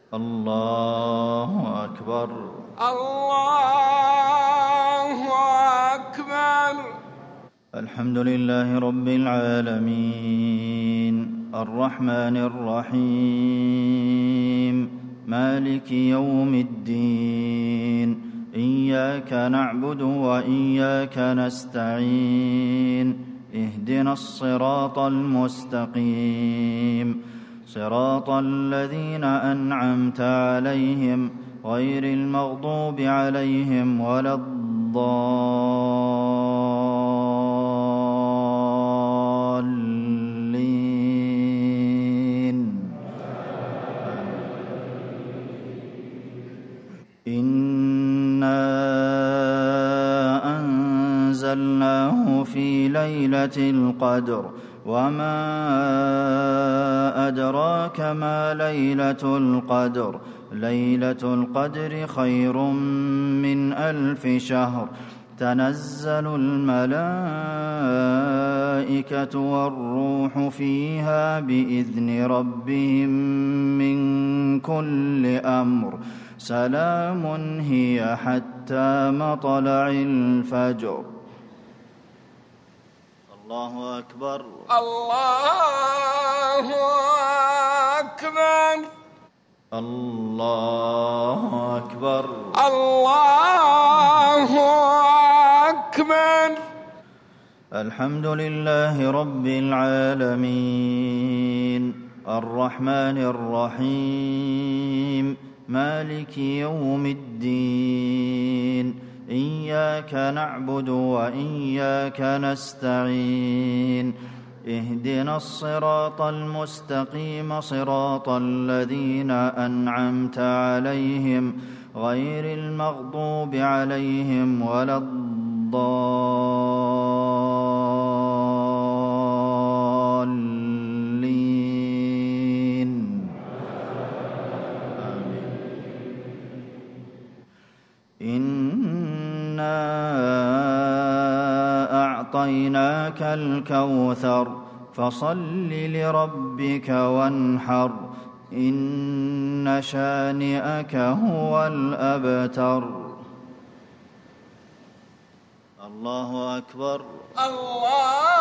الله أكبر. الله أكبر. الحمد لله رب العالمين الرحمن الرحيم مالك يوم الدين إياك نعبد وإياك نستعين اهدنا الصراط المستقيم صراط الذين أنعمت عليهم غير المغضوب عليهم ولا الضالين. إنا أنزلناه في ليلة القدر وما أدراك ما ليلة القدر ليلة القدر خير من 1000 شهر تنزل الملائكة والروح فيها بإذن ربهم من كل أمر سلام هي حتى مطلع الفجر. الله أكبر. الله أكبر. الله أكبر. الله أكبر. الحمد لله رب العالمين الرحمن الرحيم مالك يوم الدين إياك نعبد وإياك نستعين اهدنا الصراط المستقيم صراط الذين أنعمت عليهم غير المغضوب عليهم ولا الضالين. إنا أعطيناك الكوثر فصل لربك وانحر إن شانئك هو الأبتر. الله أكبر. الله